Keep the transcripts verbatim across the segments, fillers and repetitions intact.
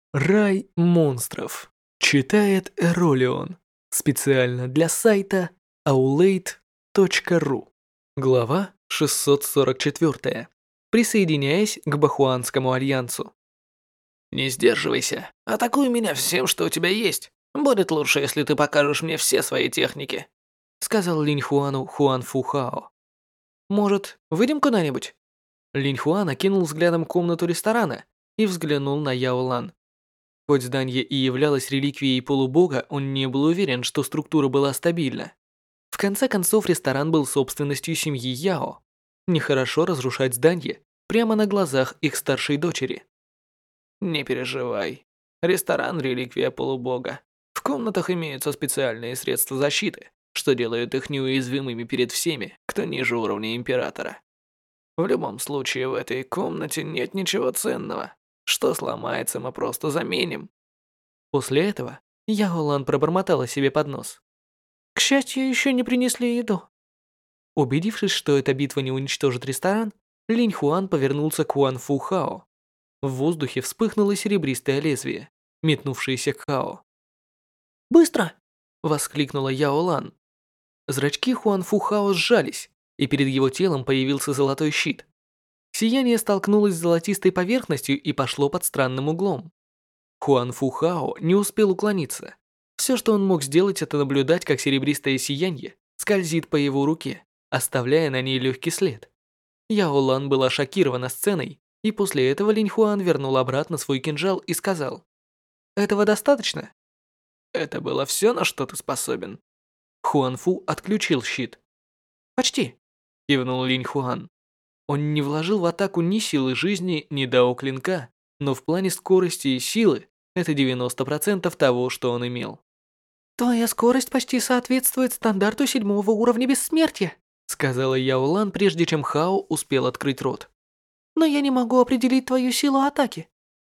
Рай монстров. Читает Эролион. Специально для сайта аулейт точка ру. Глава шестьсот сорок четыре. Присоединяясь к Бахуанскому альянсу. Не сдерживайся. Атакуй меня всем, что у тебя есть. Будет лучше, если ты покажешь мне все свои техники, сказал Линь Хуану Хуан Фу Хао. Может, выйдем куда-нибудь? Линь Хуан окинул взглядом комнату ресторана и взглянул на Яо Лан. Хоть здание и являлось реликвией полубога, он не был уверен, что структура была стабильна. В конце концов, ресторан был собственностью семьи Яо. Нехорошо разрушать здание прямо на глазах их старшей дочери. Не переживай. Ресторан – реликвия полубога. В комнатах имеются специальные средства защиты, что делают их неуязвимыми перед всеми, кто ниже уровня императора. В любом случае, в этой комнате нет ничего ценного. Что сломается, мы просто заменим. После этого Яо Лан пробормотала себе под нос. К счастью, еще не принесли еду. Убедившись, что эта битва не уничтожит ресторан, Линь Хуан повернулся к Хуан Фу Хао. В воздухе вспыхнуло серебристое лезвие, метнувшееся к Хао. «Быстро!» – воскликнула Яо Лан. Зрачки Хуан Фу Хао сжались, и перед его телом появился золотой щит. Сияние столкнулось с золотистой поверхностью и пошло под странным углом. Хуан Фу Хао не успел уклониться. Все, что он мог сделать, это наблюдать, как серебристое сияние скользит по его руке, оставляя на ней легкий след. Яо Лан была шокирована сценой, и после этого Линь Хуан вернул обратно свой кинжал и сказал: «Этого достаточно?» «Это было все, на что ты способен?» Хуан Фу отключил щит. «Почти», – кивнул Линь Хуан. Он не вложил в атаку ни силы жизни, ни дао клинка, но в плане скорости и силы это девяносто процентов того, что он имел. «Твоя скорость почти соответствует стандарту седьмого уровня бессмертия», сказала Яо Лан, прежде чем Хао успел открыть рот. «Но я не могу определить твою силу атаки».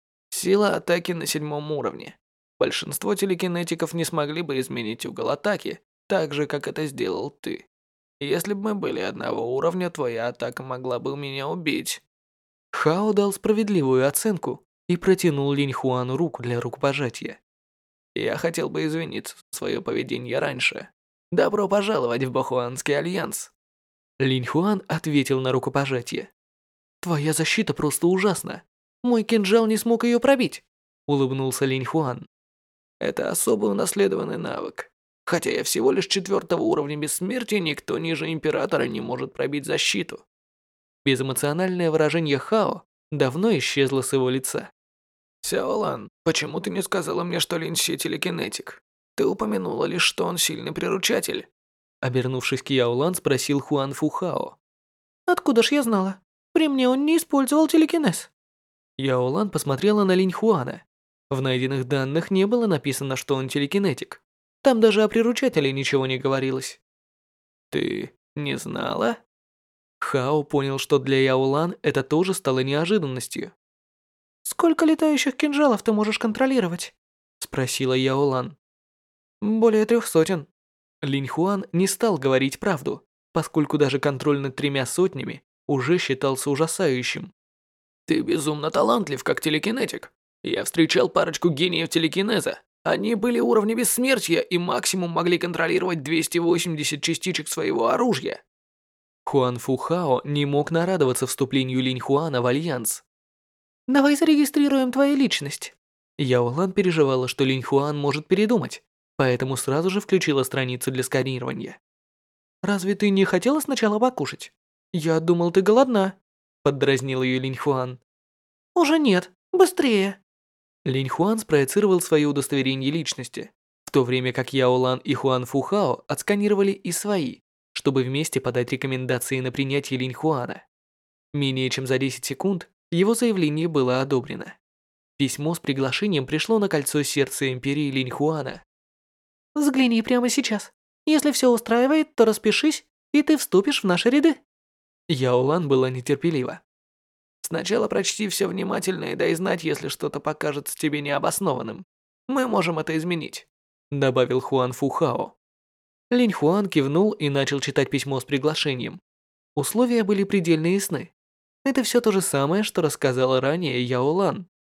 Сила атаки на седьмом уровне. Большинство телекинетиков не смогли бы изменить угол атаки, так же, как это сделал ты. Если бы мы были одного уровня, твоя атака могла бы меня убить. Хао дал справедливую оценку и протянул Линь Хуану руку для рукопожатия. Я хотел бы извиниться за свое поведение раньше. Добро пожаловать в Бахуанский альянс. Линь Хуан ответил на рукопожатие. Твоя защита просто ужасна. Мой кинжал не смог ее пробить, улыбнулся Линь Хуан. Это особо унаследованный навык. Хотя я всего лишь четвертого уровня бессмертия, никто ниже императора не может пробить защиту. Безэмоциональное выражение Хао давно исчезло с его лица. Сяо Лан, почему ты не сказала мне, что Лин Си телекинетик? Ты упомянула лишь, что он сильный приручатель. Обернувшись к Яо Лан, спросил Хуан Фу Хао. Откуда ж я знала? При мне он не использовал телекинез. Яо Лан посмотрела на Линь Хуана. В найденных данных не было написано, что он телекинетик. Там даже о приручателе ничего не говорилось. Ты не знала? Хао понял, что для Яо Лан это тоже стало неожиданностью. «Сколько летающих кинжалов ты можешь контролировать?» – спросила Яо Лан. «Более трех сотен». Линь Хуан не стал говорить правду, поскольку даже контроль над тремя сотнями уже считался ужасающим. «Ты безумно талантлив, как телекинетик. Я встречал парочку гениев телекинеза. Они были уровня бессмертия и максимум могли контролировать двести восемьдесят частичек своего оружия». Хуан Фу Хао не мог нарадоваться вступлению Линь Хуана в альянс. «Давай зарегистрируем твою личность». Яо Лан переживала, что Линь Хуан может передумать, поэтому сразу же включила страницу для сканирования. «Разве ты не хотела сначала покушать? Я думал, ты голодна», – поддразнил ее Линь Хуан. «Уже нет, быстрее». Линь Хуан спроецировал свое удостоверение личности, в то время как Яо Лан и Хуан Фу Хао отсканировали и свои, чтобы вместе подать рекомендации на принятие Линь Хуана. Менее чем за десять секунд его заявление было одобрено. Письмо с приглашением пришло на кольцо сердца империи Линь Хуана. «Взгляни прямо сейчас. Если все устраивает, то распишись, и ты вступишь в наши ряды». Яо Лан была нетерпелива. «Сначала прочти все внимательно и дай знать, если что-то покажется тебе необоснованным. Мы можем это изменить», – добавил Хуан Фу Хао. Линь Хуан кивнул и начал читать письмо с приглашением. Условия были предельно ясны. Это все то же самое, что рассказала ранее Яо Лан.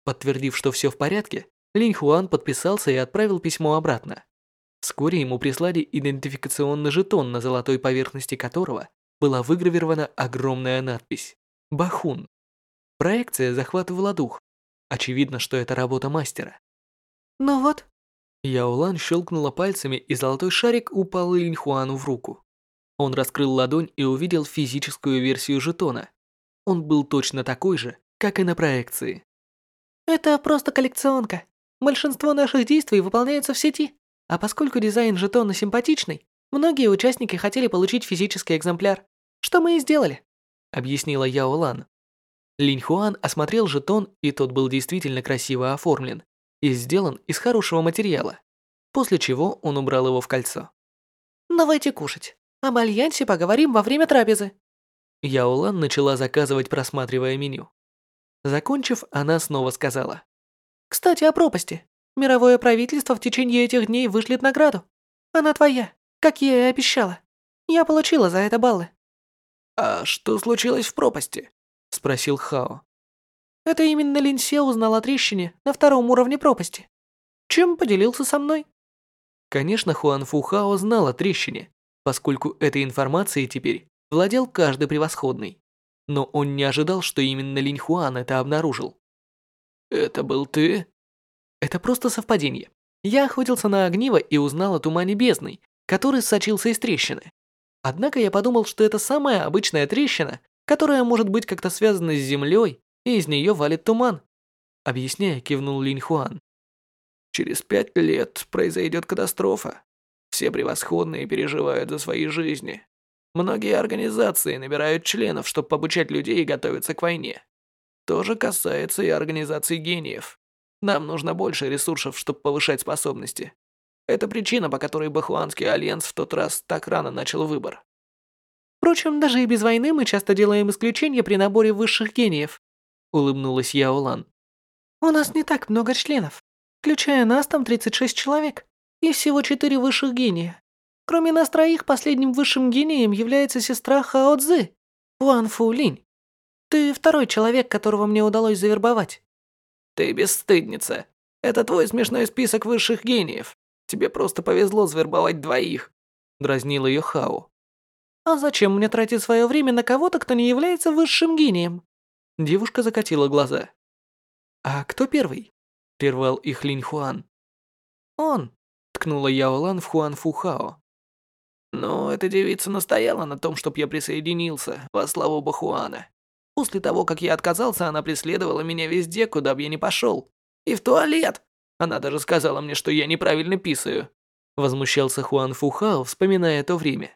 Подтвердив, что все в порядке, Линь Хуан подписался и отправил письмо обратно. Вскоре ему прислали идентификационный жетон, на золотой поверхности которого была выгравирована огромная надпись «Бахун». Проекция захватывала дух. Очевидно, что это работа мастера. Ну вот. Яолан щелкнула пальцами, и золотой шарик упал Линь Хуану в руку. Он раскрыл ладонь и увидел физическую версию жетона. Он был точно такой же, как и на проекции. Это просто коллекционка. Большинство наших действий выполняются в сети. А поскольку дизайн жетона симпатичный, многие участники хотели получить физический экземпляр. Что мы и сделали, объяснила Яолан. Линь Хуан осмотрел жетон, и тот был действительно красиво оформлен и сделан из хорошего материала, после чего он убрал его в кольцо. Давайте кушать. Об альянсе поговорим во время трапезы. Яолан начала заказывать, просматривая меню. Закончив, она снова сказала: Кстати, о пропасти. Мировое правительство в течение этих дней вышлет награду. Она твоя, как я и обещала. Я получила за это баллы. А что случилось в пропасти? Спросил Хао. Это именно Лин Се узнал о трещине на втором уровне пропасти. Чем поделился со мной? Конечно, Хуан Фу Хао знал о трещине, поскольку этой информацией теперь владел каждый превосходный. Но он не ожидал, что именно Линь Хуан это обнаружил. Это был ты? Это просто совпадение. Я охотился на огниво и узнал о тумане бездны, который сочился из трещины. Однако я подумал, что это самая обычная трещина, которая может быть как-то связана с землей, и из нее валит туман. Объясняя, кивнул Линь Хуан. Через пять лет произойдет катастрофа. Все превосходные переживают за свои жизни. Многие организации набирают членов, чтобы обучать людей и готовиться к войне. То же касается и организаций гениев. Нам нужно больше ресурсов, чтобы повышать способности. Это причина, по которой Бахуанский альянс в тот раз так рано начал выбор. Впрочем, даже и без войны мы часто делаем исключения при наборе высших гениев, улыбнулась Яолан. У нас не так много членов. Включая нас, там тридцать шесть человек, и всего четыре высших гения. Кроме нас троих, последним высшим гением является сестра Хао Цзы, Ван Фу Линь. Ты второй человек, которого мне удалось завербовать. Ты бесстыдница. Это твой смешной список высших гениев. Тебе просто повезло завербовать двоих. Дразнил ее Хао. А зачем мне тратить свое время на кого-то, кто не является высшим гением? Девушка закатила глаза. А кто первый? Прервал их Линь Хуан. Он. Ткнула Яолан в Хуан Фу Хао. Но эта девица настояла на том, чтобы я присоединился во славу Бахуана. После того, как я отказался, она преследовала меня везде, куда бы я ни пошел. И в туалет. Она даже сказала мне, что я неправильно писаю. Возмущался Хуан Фу Хао, вспоминая то время.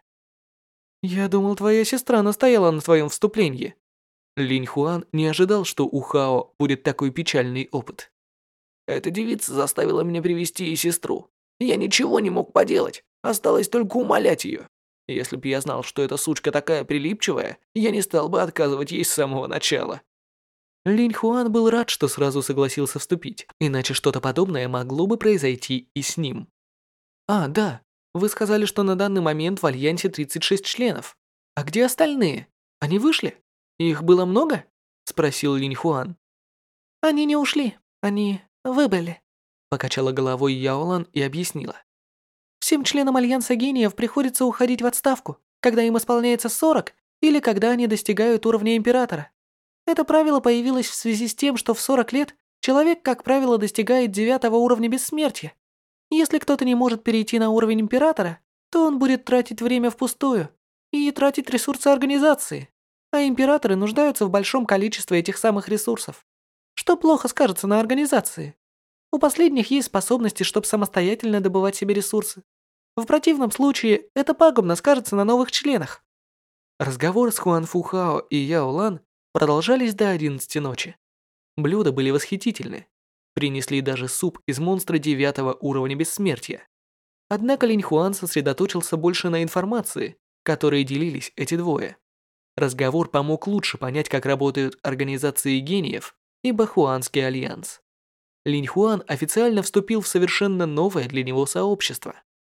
Я думал, твоя сестра настояла на твоем вступлении. Линь Хуан не ожидал, что у Хао будет такой печальный опыт. Эта девица заставила меня привести и сестру. Я ничего не мог поделать. Осталось только умолять ее. Если бы я знал, что эта сучка такая прилипчивая, я не стал бы отказывать ей с самого начала. Линь Хуан был рад, что сразу согласился вступить, иначе что-то подобное могло бы произойти и с ним. А, да, вы сказали, что на данный момент в Альянсе тридцать шесть членов. А где остальные? Они вышли? Их было много? Спросил Линь Хуан. Они не ушли, они выбыли. Покачала головой Яолан и объяснила. Всем членам Альянса гениев приходится уходить в отставку, когда им исполняется сорок или когда они достигают уровня императора. Это правило появилось в связи с тем, что в сорок лет человек, как правило, достигает девятого уровня бессмертия. Если кто-то не может перейти на уровень императора, то он будет тратить время впустую и тратить ресурсы организации, а императоры нуждаются в большом количестве этих самых ресурсов, что плохо скажется на организации. У последних есть способности, чтобы самостоятельно добывать себе ресурсы. В противном случае это пагубно скажется на новых членах. Разговоры с Хуан Фу Хао и Яо Лан продолжались до одиннадцати ночи. Блюда были восхитительны. Принесли даже суп из монстра девятого уровня бессмертия. Однако Линь Хуан сосредоточился больше на информации, которой делились эти двое. Разговор помог лучше понять, как работают организации гениев и Бахуанский альянс. Линь Хуан официально вступил в совершенно новое для него сообщество.